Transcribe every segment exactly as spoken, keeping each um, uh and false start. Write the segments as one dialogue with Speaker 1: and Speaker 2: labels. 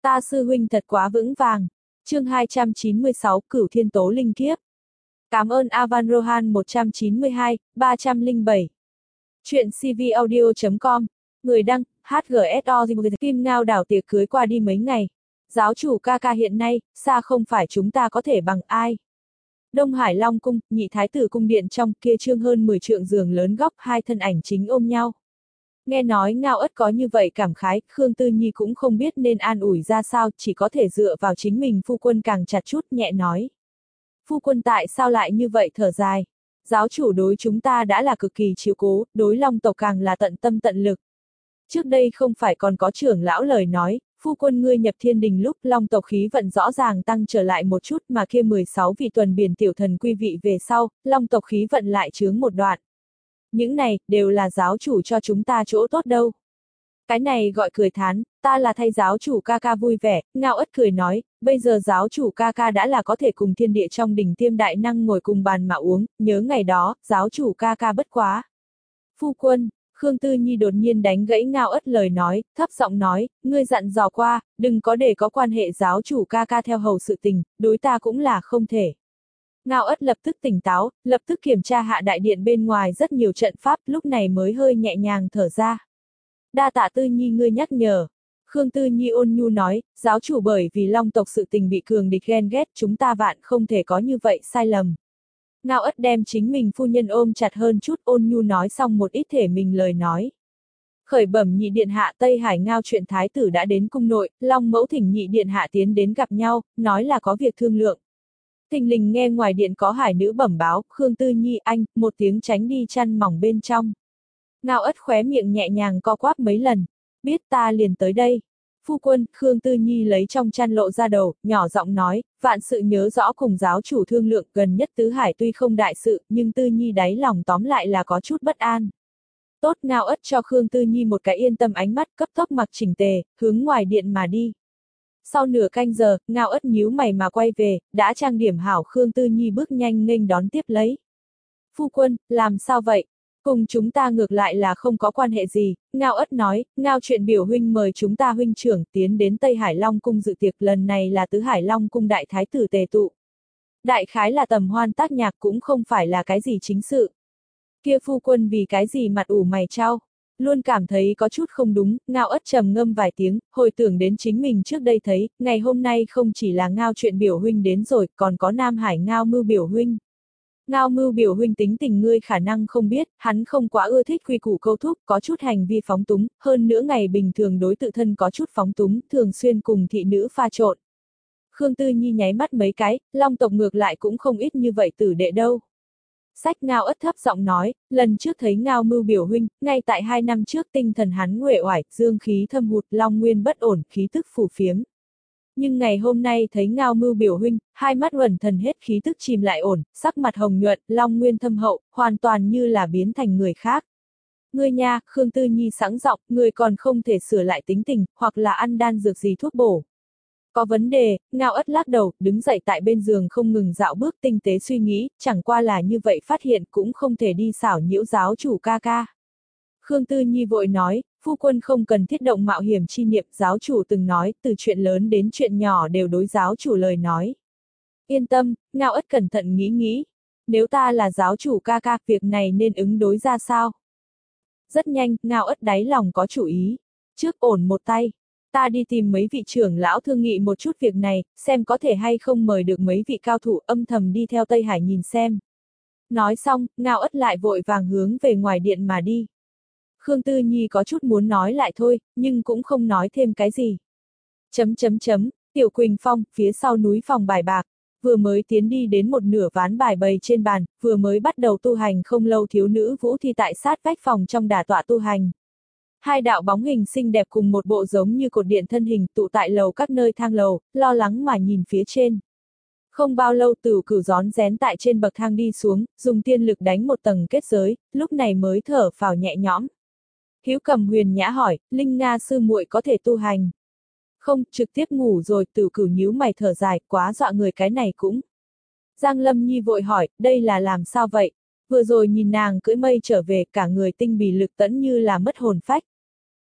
Speaker 1: Ta sư huynh thật quá vững vàng. Chương hai trăm chín mươi sáu Cửu Thiên Tố Linh Kiếp. Cảm ơn Avan Rohan một trăm chín mươi hai, ba không bảy. Chuyện cvaudio chấm com. Người đăng, hát giê ét o Kim Ngao đảo tiệc cưới qua đi mấy ngày. Giáo chủ ca ca hiện nay, xa không phải chúng ta có thể bằng ai. Đông Hải Long Cung, nhị thái tử cung điện trong kia trương hơn mười trượng giường lớn góc hai thân ảnh chính ôm nhau. Nghe nói Ngao Ất có như vậy cảm khái, Khương Tư Nhi cũng không biết nên an ủi ra sao, chỉ có thể dựa vào chính mình phu quân càng chặt chút nhẹ nói. Phu quân tại sao lại như vậy thở dài? Giáo chủ đối chúng ta đã là cực kỳ chiếu cố, đối Long tộc càng là tận tâm tận lực. Trước đây không phải còn có trưởng lão lời nói, phu quân ngươi nhập thiên đình lúc Long tộc khí vận rõ ràng tăng trở lại một chút mà kia mười sáu vị tuần biển tiểu thần quy vị về sau, Long tộc khí vận lại chướng một đoạn. Những này, đều là giáo chủ cho chúng ta chỗ tốt đâu. Cái này gọi cười thán, ta là thay giáo chủ ca ca vui vẻ, Ngao Ất cười nói, bây giờ giáo chủ ca ca đã là có thể cùng thiên địa trong đỉnh tiêm đại năng ngồi cùng bàn mà uống, nhớ ngày đó, giáo chủ ca ca bất quá. Phu quân, Khương Tư Nhi đột nhiên đánh gãy Ngao Ất lời nói, thấp giọng nói, ngươi dặn dò qua, đừng có để có quan hệ giáo chủ ca ca theo hầu sự tình, đối ta cũng là không thể. Ngao Ất lập tức tỉnh táo, lập tức kiểm tra hạ đại điện bên ngoài rất nhiều trận pháp, lúc này mới hơi nhẹ nhàng thở ra. Đa tạ Tư Nhi ngươi nhắc nhở. Khương Tư Nhi ôn nhu nói, giáo chủ bởi vì Long tộc sự tình bị cường địch ghen ghét, chúng ta vạn không thể có như vậy sai lầm. Ngao Ất đem chính mình phu nhân ôm chặt hơn chút, ôn nhu nói xong một ít thể mình lời nói. Khởi bẩm nhị điện hạ, Tây Hải Ngao chuyện thái tử đã đến cung nội, Long mẫu thỉnh nhị điện hạ tiến đến gặp nhau, nói là có việc thương lượng. Thình lình nghe ngoài điện có hải nữ bẩm báo, Khương Tư Nhi anh, một tiếng tránh đi chăn mỏng bên trong. Ngao Ất khóe miệng nhẹ nhàng co quắp mấy lần, biết ta liền tới đây. Phu quân, Khương Tư Nhi lấy trong chăn lộ ra đầu, nhỏ giọng nói, vạn sự nhớ rõ cùng giáo chủ thương lượng, gần nhất tứ hải tuy không đại sự, nhưng Tư Nhi đáy lòng tóm lại là có chút bất an. Tốt, Ngao Ất cho Khương Tư Nhi một cái yên tâm ánh mắt, cấp tốc mặc chỉnh tề, hướng ngoài điện mà đi. Sau nửa canh giờ, Ngao Ất nhíu mày mà quay về, đã trang điểm hảo, Khương Tư Nhi bước nhanh nghênh đón tiếp lấy. Phu quân, làm sao vậy? Cùng chúng ta ngược lại là không có quan hệ gì, Ngao Ất nói, Ngao chuyện biểu huynh mời chúng ta huynh trưởng tiến đến Tây Hải Long Cung dự tiệc, lần này là tứ Hải Long Cung đại thái tử tề tụ. Đại khái là tầm hoan tác nhạc, cũng không phải là cái gì chính sự. Kia phu quân vì cái gì mặt ủ mày chau? Luôn cảm thấy có chút không đúng, Ngao Ất trầm ngâm vài tiếng, hồi tưởng đến chính mình trước đây thấy, ngày hôm nay không chỉ là Ngao chuyện biểu huynh đến rồi, còn có Nam Hải Ngao Mưu biểu huynh. Ngao Mưu biểu huynh tính tình ngươi khả năng không biết, hắn không quá ưa thích quy củ câu thúc, có chút hành vi phóng túng, hơn nữa ngày bình thường đối tự thân có chút phóng túng, thường xuyên cùng thị nữ pha trộn. Khương Tư Nhi nháy mắt mấy cái, Long tộc ngược lại cũng không ít như vậy tử đệ đâu. Sách Ngao Ất thấp giọng nói, lần trước thấy Ngao Mưu biểu huynh, ngay tại hai năm trước tinh thần hắn uể oải, dương khí thâm hụt, long nguyên bất ổn, khí tức phù phiếm. Nhưng ngày hôm nay thấy Ngao Mưu biểu huynh, hai mắt uẩn thần hết khí tức chìm lại ổn, sắc mặt hồng nhuận, long nguyên thâm hậu, hoàn toàn như là biến thành người khác. Ngươi nha, Khương Tư Nhi sẵn giọng, ngươi còn không thể sửa lại tính tình, hoặc là ăn đan dược gì thuốc bổ. Có vấn đề, Ngao Ất lắc đầu, đứng dậy tại bên giường không ngừng dạo bước tinh tế suy nghĩ, chẳng qua là như vậy phát hiện cũng không thể đi xảo nhiễu giáo chủ ca ca. Khương Tư Nhi vội nói, phu quân không cần thiết động mạo hiểm chi niệm, giáo chủ từng nói, từ chuyện lớn đến chuyện nhỏ đều đối giáo chủ lời nói. Yên tâm, Ngao Ất cẩn thận nghĩ nghĩ, nếu ta là giáo chủ ca ca, việc này nên ứng đối ra sao? Rất nhanh, Ngao Ất đáy lòng có chủ ý, trước ổn một tay. Ta đi tìm mấy vị trưởng lão thương nghị một chút việc này, xem có thể hay không mời được mấy vị cao thủ âm thầm đi theo Tây Hải nhìn xem. Nói xong, Ngao Ất lại vội vàng hướng về ngoài điện mà đi. Khương Tư Nhi có chút muốn nói lại thôi, nhưng cũng không nói thêm cái gì. Chấm chấm chấm, Tiểu Quỳnh Phong, phía sau núi phòng bài bạc, vừa mới tiến đi đến một nửa ván bài bày trên bàn, vừa mới bắt đầu tu hành không lâu thiếu nữ Vũ Thi tại sát vách phòng trong đả tọa tu hành. Hai đạo bóng hình xinh đẹp cùng một bộ giống như cột điện thân hình tụ tại lầu các nơi thang lầu, lo lắng mà nhìn phía trên. Không bao lâu Tửu Cửu rón rén tại trên bậc thang đi xuống, dùng tiên lực đánh một tầng kết giới, lúc này mới thở phào nhẹ nhõm. Hiếu Cầm huyền nhã hỏi, Linh Nga sư muội có thể tu hành? Không, trực tiếp ngủ rồi, Tửu Cửu nhíu mày thở dài, quá dọa người cái này cũng. Giang Lâm Nhi vội hỏi, đây là làm sao vậy? Vừa rồi nhìn nàng cưỡi mây trở về, cả người tinh bì lực tẫn như là mất hồn phách.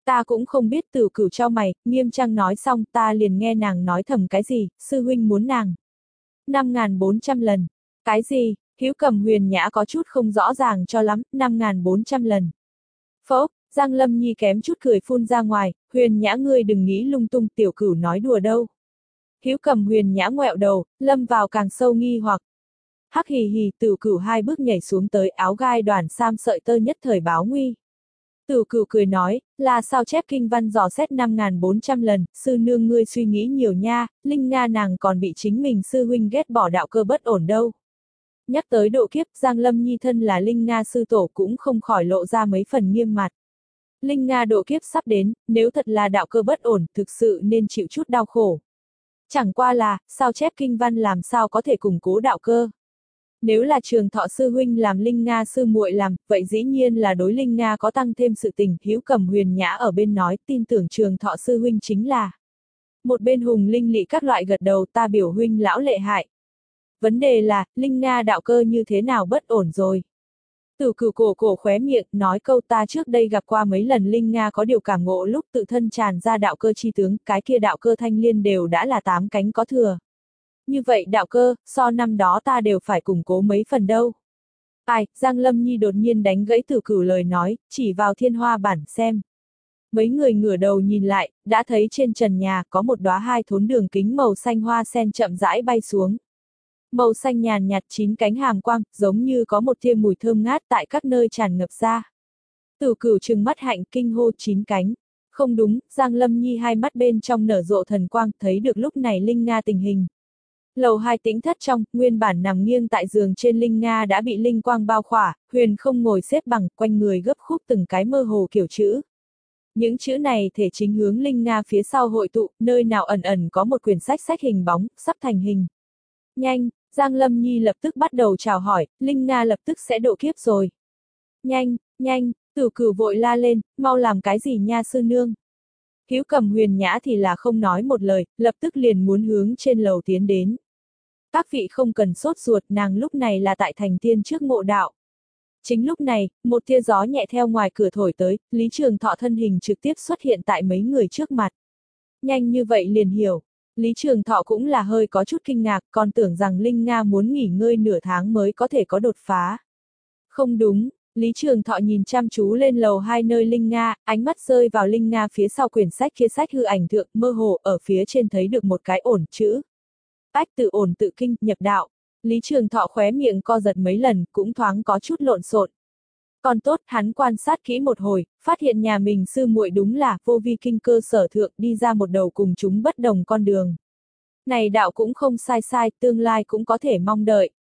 Speaker 1: Ta cũng không biết. Tử Cửu chau mày, nghiêm trang nói xong ta liền nghe nàng nói thầm cái gì, sư huynh muốn nàng. năm nghìn bốn trăm lần. Cái gì? Hữu Cầm Huyền Nhã có chút không rõ ràng cho lắm, năm nghìn bốn trăm lần. Phốc, Giang Lâm Nhi kém chút cười phun ra ngoài, Huyền Nhã ngươi đừng nghĩ lung tung, Tiểu Cửu nói đùa đâu. Hữu Cầm Huyền Nhã ngoẹo đầu, lâm vào càng sâu nghi hoặc. Hắc hì hì, Tiểu Cửu hai bước nhảy xuống tới, áo gai đoàn sam sợi tơ nhất thời báo nguy. Tiểu Cửu cười nói, là sao chép kinh văn dò xét năm nghìn bốn trăm lần, sư nương ngươi suy nghĩ nhiều nha, Linh Nga nàng còn bị chính mình sư huynh ghét bỏ đạo cơ bất ổn đâu. Nhắc tới độ kiếp, Giang Lâm Nhi thân là Linh Nga sư tổ cũng không khỏi lộ ra mấy phần nghiêm mặt. Linh Nga độ kiếp sắp đến, nếu thật là đạo cơ bất ổn, thực sự nên chịu chút đau khổ. Chẳng qua là, sao chép kinh văn làm sao có thể củng cố đạo cơ. Nếu là Trường Thọ sư huynh làm Linh Nga sư muội làm, vậy dĩ nhiên là đối Linh Nga có tăng thêm sự tình. Hữu Cầm Huyền Nhã ở bên nói, tin tưởng Trường Thọ sư huynh chính là. Một bên Hùng Linh Lị các loại gật đầu, ta biểu huynh lão lệ hại. Vấn đề là, Linh Nga đạo cơ như thế nào bất ổn rồi. Tử Cửu cổ cổ khóe miệng, nói câu ta trước đây gặp qua mấy lần Linh Nga có điều cảm ngộ lúc tự thân tràn ra đạo cơ chi tướng, cái kia đạo cơ thanh liên đều đã là tám cánh có thừa. Như vậy đạo cơ, so năm đó ta đều phải củng cố mấy phần đâu. Ai, Giang Lâm Nhi đột nhiên đánh gãy Tử Cửu lời nói, chỉ vào thiên hoa bản xem. Mấy người ngửa đầu nhìn lại, đã thấy trên trần nhà có một đóa hai thốn đường kính màu xanh hoa sen chậm rãi bay xuống. Màu xanh nhàn nhạt chín cánh hàm quang, giống như có một tia mùi thơm ngát tại các nơi tràn ngập ra. Tử Cửu trừng mắt hạnh kinh hô chín cánh. Không đúng, Giang Lâm Nhi hai mắt bên trong nở rộ thần quang, thấy được lúc này Linh Nga tình hình. Lầu hai tĩnh thất trong, nguyên bản nằm nghiêng tại giường trên Linh Nga đã bị linh quang bao khỏa, huyền không ngồi xếp bằng, quanh người gấp khúc từng cái mơ hồ kiểu chữ. Những chữ này thể chính hướng Linh Nga phía sau hội tụ, nơi nào ẩn ẩn có một quyển sách sách hình bóng, sắp thành hình. Nhanh, Giang Lâm Nhi lập tức bắt đầu chào hỏi, Linh Nga lập tức sẽ độ kiếp rồi. Nhanh, nhanh, Tử Cửu vội la lên, mau làm cái gì nha sư nương. Hữu Cầm Huyền Nhã thì là không nói một lời, lập tức liền muốn hướng trên lầu tiến đến. Các vị không cần sốt ruột, nàng lúc này là tại thành tiên trước ngộ đạo. Chính lúc này, một tia gió nhẹ theo ngoài cửa thổi tới, Lý Trường Thọ thân hình trực tiếp xuất hiện tại mấy người trước mặt. Nhanh như vậy liền hiểu. Lý Trường Thọ cũng là hơi có chút kinh ngạc, còn tưởng rằng Linh Nga muốn nghỉ ngơi nửa tháng mới có thể có đột phá. Không đúng, Lý Trường Thọ nhìn chăm chú lên lầu hai nơi Linh Nga, ánh mắt rơi vào Linh Nga phía sau quyển sách kia sách hư ảnh thượng, mơ hồ ở phía trên thấy được một cái ổn chữ. Ách tự ổn tự kinh, nhập đạo. Lý Trường Thọ khóe miệng co giật mấy lần, cũng thoáng có chút lộn xộn. Còn tốt, hắn quan sát kỹ một hồi, phát hiện nhà mình sư muội đúng là vô vi kinh cơ sở thượng đi ra một đầu cùng chúng bất đồng con đường. Này đạo cũng không sai sai, tương lai cũng có thể mong đợi.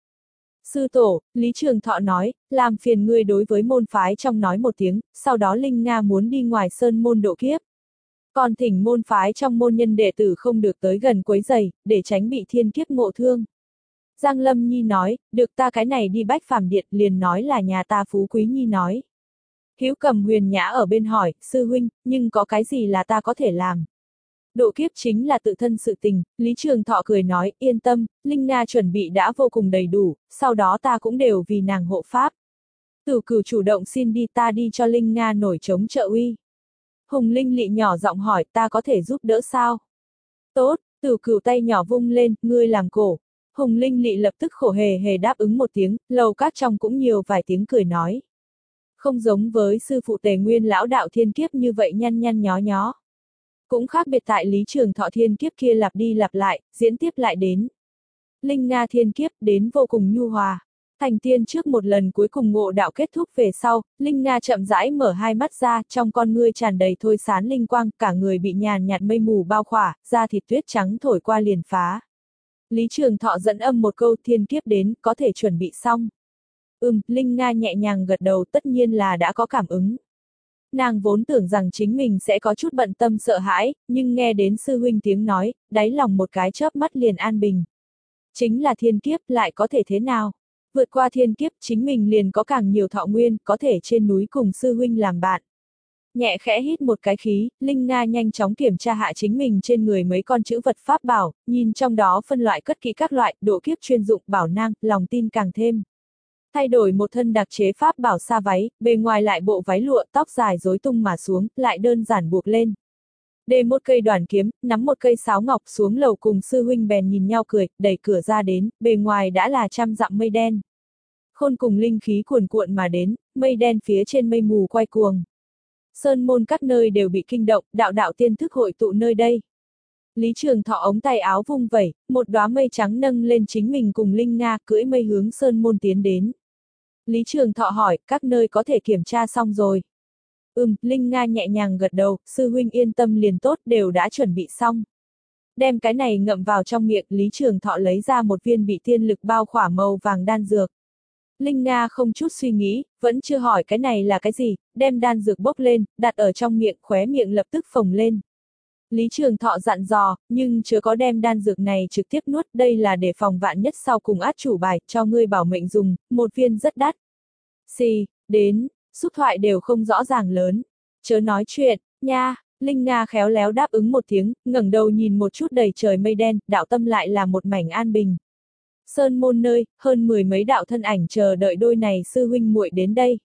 Speaker 1: Sư tổ, Lý Trường Thọ nói, làm phiền ngươi đối với môn phái trong nói một tiếng, sau đó Linh Nga muốn đi ngoài sơn môn độ kiếp. Còn thỉnh môn phái trong môn nhân đệ tử không được tới gần quấy rầy, để tránh bị thiên kiếp ngộ thương. Giang Lâm Nhi nói, được ta cái này đi Bách Phàm Điện, liền nói là nhà ta Phú Quý Nhi nói. Hữu Cầm Huyền Nhã ở bên hỏi, sư huynh, nhưng có cái gì là ta có thể làm? Độ kiếp chính là tự thân sự tình, Lý Trường Thọ cười nói, yên tâm, Linh Nga chuẩn bị đã vô cùng đầy đủ, sau đó ta cũng đều vì nàng hộ pháp. Tử Cửu chủ động xin đi, ta đi cho Linh Nga nổi chống trợ uy. Hùng Linh Lị nhỏ giọng hỏi, ta có thể giúp đỡ sao? Tốt, Tử Cửu tay nhỏ vung lên, ngươi làm cổ. Hùng Linh Lị lập tức khổ hề hề đáp ứng một tiếng, lầu các trong cũng nhiều vài tiếng cười nói. Không giống với sư phụ Tề Nguyên lão đạo thiên kiếp như vậy nhăn nhăn nhó nhó. Cũng khác biệt tại Lý Trường Thọ thiên kiếp kia lặp đi lặp lại, diễn tiếp lại đến. Linh Nga thiên kiếp đến vô cùng nhu hòa. Thành tiên trước một lần cuối cùng ngộ đạo kết thúc về sau, Linh Nga chậm rãi mở hai mắt ra, trong con ngươi tràn đầy thôi sán linh quang, cả người bị nhàn nhạt mây mù bao khỏa, da thịt tuyết trắng thổi qua liền phá. Lý Trường Thọ dẫn âm một câu thiên kiếp đến, có thể chuẩn bị xong. Ừm, Linh Nga nhẹ nhàng gật đầu, tất nhiên là đã có cảm ứng. Nàng vốn tưởng rằng chính mình sẽ có chút bận tâm sợ hãi, nhưng nghe đến sư huynh tiếng nói, đáy lòng một cái chớp mắt liền an bình. Chính là thiên kiếp, lại có thể thế nào? Vượt qua thiên kiếp, chính mình liền có càng nhiều thọ nguyên, có thể trên núi cùng sư huynh làm bạn. Nhẹ khẽ hít một cái khí, Linh Nga nhanh chóng kiểm tra hạ chính mình trên người mấy con chữ vật pháp bảo, nhìn trong đó phân loại cất kỹ các loại, độ kiếp chuyên dụng, bảo nang, lòng tin càng thêm. Thay đổi một thân đặc chế pháp bảo sa váy, bề ngoài lại bộ váy lụa, tóc dài rối tung mà xuống, lại đơn giản buộc lên. Đề một cây đoàn kiếm, nắm một cây sáo ngọc xuống lầu cùng sư huynh bèn nhìn nhau cười, đẩy cửa ra đến, bề ngoài đã là trăm dặm mây đen. Khôn cùng linh khí cuồn cuộn mà đến, mây đen phía trên mây mù quay cuồng. Sơn môn các nơi đều bị kinh động, đạo đạo tiên thức hội tụ nơi đây. Lý Trường Thọ ống tay áo vung vẩy, một đóa mây trắng nâng lên chính mình cùng Linh Nga cưỡi mây hướng Sơn môn tiến đến. Lý Trường Thọ hỏi, các nơi có thể kiểm tra xong rồi. Ừm, Linh Nga nhẹ nhàng gật đầu, sư huynh yên tâm liền tốt, đều đã chuẩn bị xong. Đem cái này ngậm vào trong miệng, Lý Trường Thọ lấy ra một viên bị tiên lực bao khỏa màu vàng đan dược. Linh Nga không chút suy nghĩ, vẫn chưa hỏi cái này là cái gì, đem đan dược bốc lên, đặt ở trong miệng, khóe miệng lập tức phồng lên. Lý Trường Thọ dặn dò, nhưng chưa có đem đan dược này trực tiếp nuốt, đây là để phòng vạn nhất sau cùng át chủ bài, cho ngươi bảo mệnh dùng, một viên rất đắt. Xì, đến, xúc thoại đều không rõ ràng lớn. Chớ nói chuyện, nha, Linh Nga khéo léo đáp ứng một tiếng, ngẩng đầu nhìn một chút đầy trời mây đen, đạo tâm lại là một mảnh an bình. Sơn môn nơi, hơn mười mấy đạo thân ảnh chờ đợi đôi này sư huynh muội đến đây.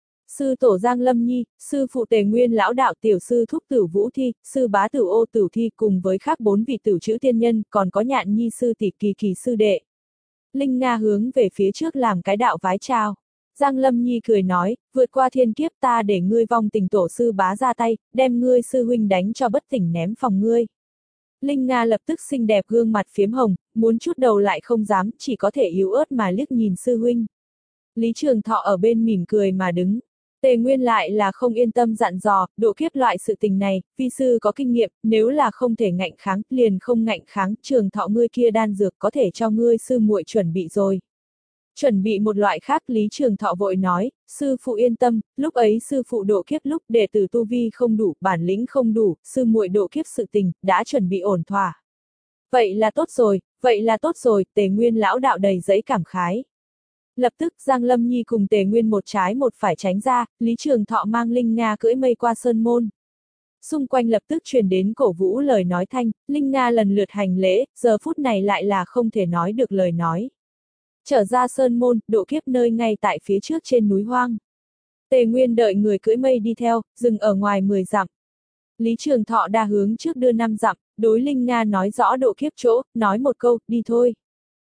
Speaker 1: Sư tổ Giang Lâm Nhi, sư phụ Tề Nguyên lão đạo tiểu sư thúc Tử Vũ Thi, sư bá Tử Ô Tử Thi cùng với khác bốn vị tử chữ tiên nhân, còn có Nhạn Nhi sư tỷ Kỳ Kỳ sư đệ. Linh Nga hướng về phía trước làm cái đạo vái chào. Giang Lâm Nhi cười nói, vượt qua thiên kiếp ta để ngươi vong tình tổ sư bá ra tay, đem ngươi sư huynh đánh cho bất tỉnh ném phòng ngươi. Linh Nga lập tức xinh đẹp gương mặt phiếm hồng, muốn chút đầu lại không dám, chỉ có thể yếu ớt mà liếc nhìn sư huynh. Lý Trường Thọ ở bên mỉm cười mà đứng. Tề Nguyên lại là không yên tâm dặn dò, độ kiếp loại sự tình này, vi sư có kinh nghiệm, nếu là không thể ngạnh kháng, liền không ngạnh kháng, Trường Thọ ngươi kia đan dược có thể cho ngươi sư muội chuẩn bị rồi. Chuẩn bị một loại khác, Lý Trường Thọ vội nói, sư phụ yên tâm, lúc ấy sư phụ độ kiếp lúc đệ tử tu vi không đủ, bản lĩnh không đủ, sư muội độ kiếp sự tình, đã chuẩn bị ổn thỏa. Vậy là tốt rồi, vậy là tốt rồi, Tề Nguyên lão đạo đầy giấy cảm khái. Lập tức Giang Lâm Nhi cùng Tề Nguyên một trái một phải tránh ra, Lý Trường Thọ mang Linh Nga cưỡi mây qua sơn môn. Xung quanh lập tức truyền đến cổ vũ lời nói thanh, Linh Nga lần lượt hành lễ, giờ phút này lại là không thể nói được lời nói. Trở ra sơn môn, độ kiếp nơi ngay tại phía trước trên núi hoang. Tề Nguyên đợi người cưỡi mây đi theo, dừng ở ngoài mười dặm. Lý Trường Thọ đa hướng trước đưa năm dặm, đối Linh Nga nói rõ độ kiếp chỗ, nói một câu, đi thôi.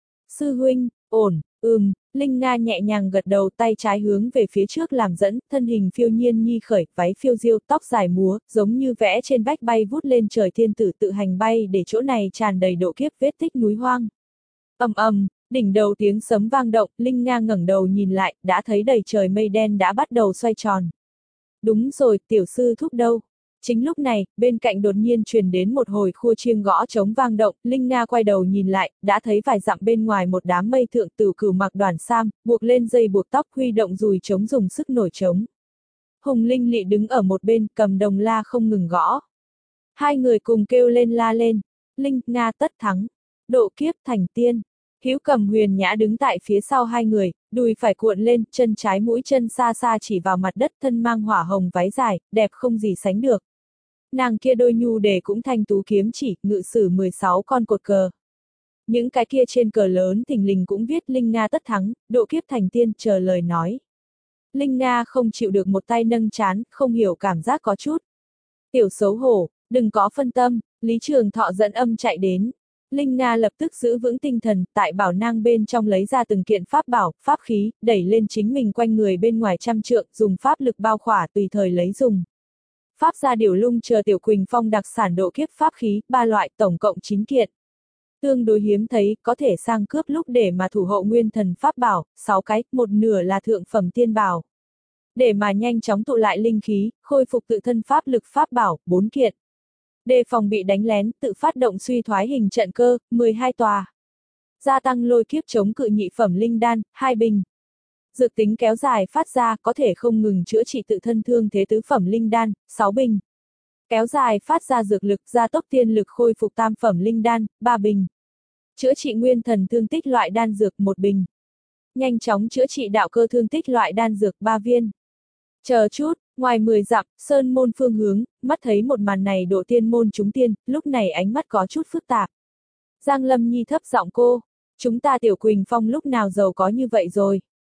Speaker 1: Sư huynh, ổn, ừm, Linh Nga nhẹ nhàng gật đầu, tay trái hướng về phía trước làm dẫn, thân hình phiêu nhiên nhi khởi, váy phiêu diêu, tóc dài múa, giống như vẽ trên vách bay vút lên trời, thiên tử tự hành bay để chỗ này tràn đầy độ kiếp vết tích núi hoang. Ầm ầm, đỉnh đầu tiếng sấm vang động, Linh Nga ngẩng đầu nhìn lại, đã thấy đầy trời mây đen đã bắt đầu xoay tròn. Đúng rồi, tiểu sư thúc đâu? Chính lúc này, bên cạnh đột nhiên truyền đến một hồi khua chiêng gõ trống vang động, Linh Nga quay đầu nhìn lại, đã thấy vài dặm bên ngoài một đám mây thượng tử cửu mặc đoàn sam, buộc lên dây buộc tóc, huy động dùi trống dùng sức nổi trống. Hùng Linh Lị đứng ở một bên, cầm đồng la không ngừng gõ. Hai người cùng kêu lên la lên, Linh Nga tất thắng, độ kiếp thành tiên. Hữu Cầm Huyền Nhã đứng tại phía sau hai người, đùi phải cuộn lên, chân trái mũi chân xa xa chỉ vào mặt đất, thân mang hỏa hồng váy dài, đẹp không gì sánh được. Nàng kia đôi nhu đề cũng thanh tú kiếm chỉ, ngự sử mười sáu con cột cờ. Những cái kia trên cờ lớn thình lình cũng viết Linh Nga tất thắng, độ kiếp thành tiên, chờ lời nói. Linh Nga không chịu được một tay nâng trán, không hiểu cảm giác có chút. Tiểu xấu hổ, đừng có phân tâm, Lý Trường Thọ dẫn âm chạy đến. Linh Nga lập tức giữ vững tinh thần, tại bảo nang bên trong lấy ra từng kiện pháp bảo, pháp khí, đẩy lên chính mình quanh người bên ngoài trăm trượng, dùng pháp lực bao khỏa tùy thời lấy dùng. Pháp gia điểu lung chờ tiểu Quỳnh Phong đặc sản độ kiếp pháp khí, ba loại, tổng cộng chín kiện. Tương đối hiếm thấy, có thể sang cướp lúc để mà thủ hộ nguyên thần pháp bảo, sáu cái, một nửa là thượng phẩm tiên bảo. Để mà nhanh chóng tụ lại linh khí, khôi phục tự thân pháp lực pháp bảo, bốn kiện. Đề phòng bị đánh lén, tự phát động suy thoái hình trận cơ, mười hai tòa. Gia tăng lôi kiếp chống cự nhị phẩm linh đan, hai bình. Dược tính kéo dài phát ra, có thể không ngừng chữa trị tự thân thương thế tứ phẩm linh đan, sáu bình. Kéo dài phát ra dược lực, gia tốc tiên lực khôi phục tam phẩm linh đan, ba bình. Chữa trị nguyên thần thương tích loại đan dược, một bình. Nhanh chóng chữa trị đạo cơ thương tích loại đan dược, ba viên. Chờ chút, ngoài mười dặm, sơn môn phương hướng, mắt thấy một màn này độ tiên môn chúng tiên, lúc này ánh mắt có chút phức tạp. Giang Lâm Nhi thấp giọng cô, chúng ta tiểu Quỳnh Phong lúc nào giàu có như vậy rồi.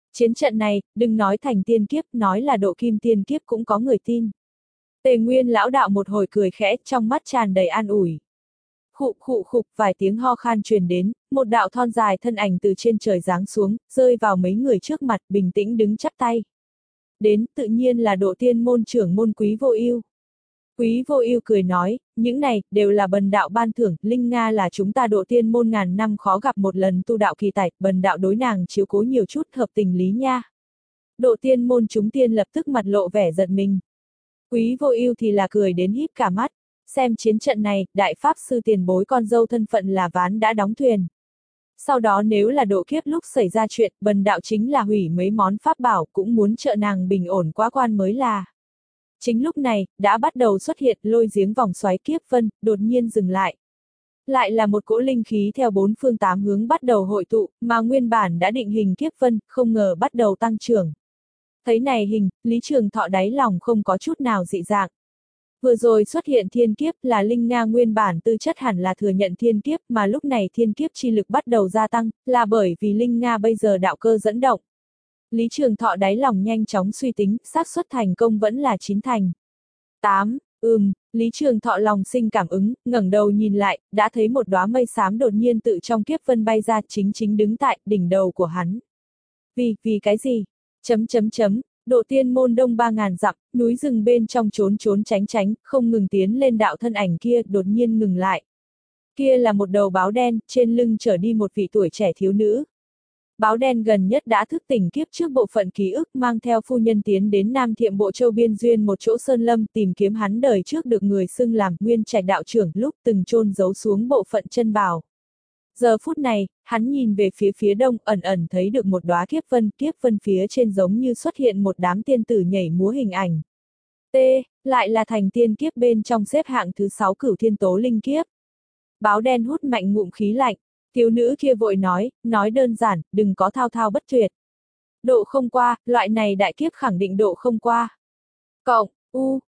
Speaker 1: Chiến trận này, đừng nói thành tiên kiếp, nói là độ kim tiên kiếp cũng có người tin. Tề Nguyên lão đạo một hồi cười khẽ, trong mắt tràn đầy an ủi. Khụ khụ khục, vài tiếng ho khan truyền đến, một đạo thon dài thân ảnh từ trên trời giáng xuống, rơi vào mấy người trước mặt, bình tĩnh đứng chắp tay. Đến, tự nhiên là Độ Tiên môn trưởng môn Quý Vô Ưu. Quý Vô Ưu cười nói, những này, đều là bần đạo ban thưởng, Linh Nga là chúng ta Độ Tiên môn ngàn năm khó gặp một lần tu đạo kỳ tài, bần đạo đối nàng chiếu cố nhiều chút, hợp tình lý nha. Độ Tiên môn chúng tiên lập tức mặt lộ vẻ giật mình. Quý Vô Ưu thì là cười đến híp cả mắt, xem chiến trận này, đại pháp sư tiền bối con dâu thân phận là ván đã đóng thuyền. Sau đó nếu là độ kiếp lúc xảy ra chuyện, bần đạo chính là hủy mấy món pháp bảo, cũng muốn trợ nàng bình ổn quá quan mới là. Chính lúc này, đã bắt đầu xuất hiện lôi giếng vòng xoáy kiếp vân, đột nhiên dừng lại. Lại là một cỗ linh khí theo bốn phương tám hướng bắt đầu hội tụ, mà nguyên bản đã định hình kiếp vân, không ngờ bắt đầu tăng trưởng. Thấy này hình, Lý Trường Thọ đáy lòng không có chút nào dị dạng. Vừa rồi xuất hiện thiên kiếp là Linh Nga nguyên bản tư chất hẳn là thừa nhận thiên kiếp, mà lúc này thiên kiếp chi lực bắt đầu gia tăng, là bởi vì Linh Nga bây giờ đạo cơ dẫn động. Lý Trường Thọ đáy lòng nhanh chóng suy tính, xác suất thành công vẫn là chín thành. tám, ừm, Lý Trường Thọ lòng sinh cảm ứng, ngẩng đầu nhìn lại, đã thấy một đóa mây xám đột nhiên tự trong kiếp vân bay ra, chính chính đứng tại đỉnh đầu của hắn. Vì, vì cái gì? Chấm chấm chấm. Độ Tiên môn đông ba ngàn dặm, núi rừng bên trong trốn trốn tránh tránh, không ngừng tiến lên đạo thân ảnh kia, đột nhiên ngừng lại. Kia là một đầu báo đen, trên lưng chở đi một vị tuổi trẻ thiếu nữ. Báo đen gần nhất đã thức tỉnh kiếp trước bộ phận ký ức, mang theo phu nhân tiến đến Nam Thiệm Bộ Châu biên duyên một chỗ sơn lâm, tìm kiếm hắn đời trước được người xưng làm Nguyên Trạch đạo trưởng, lúc từng chôn giấu xuống bộ phận chân bào. Giờ phút này, hắn nhìn về phía phía đông, ẩn ẩn thấy được một đóa kiếp vân, kiếp vân phía trên giống như xuất hiện một đám tiên tử nhảy múa hình ảnh. T, lại là thành tiên kiếp bên trong xếp hạng thứ sáu Cửu Thiên Tố Linh kiếp. Báo đen hút mạnh ngụm khí lạnh, thiếu nữ kia vội nói, nói đơn giản, đừng có thao thao bất tuyệt. Độ không qua, loại này đại kiếp khẳng định độ không qua. Cộng, u,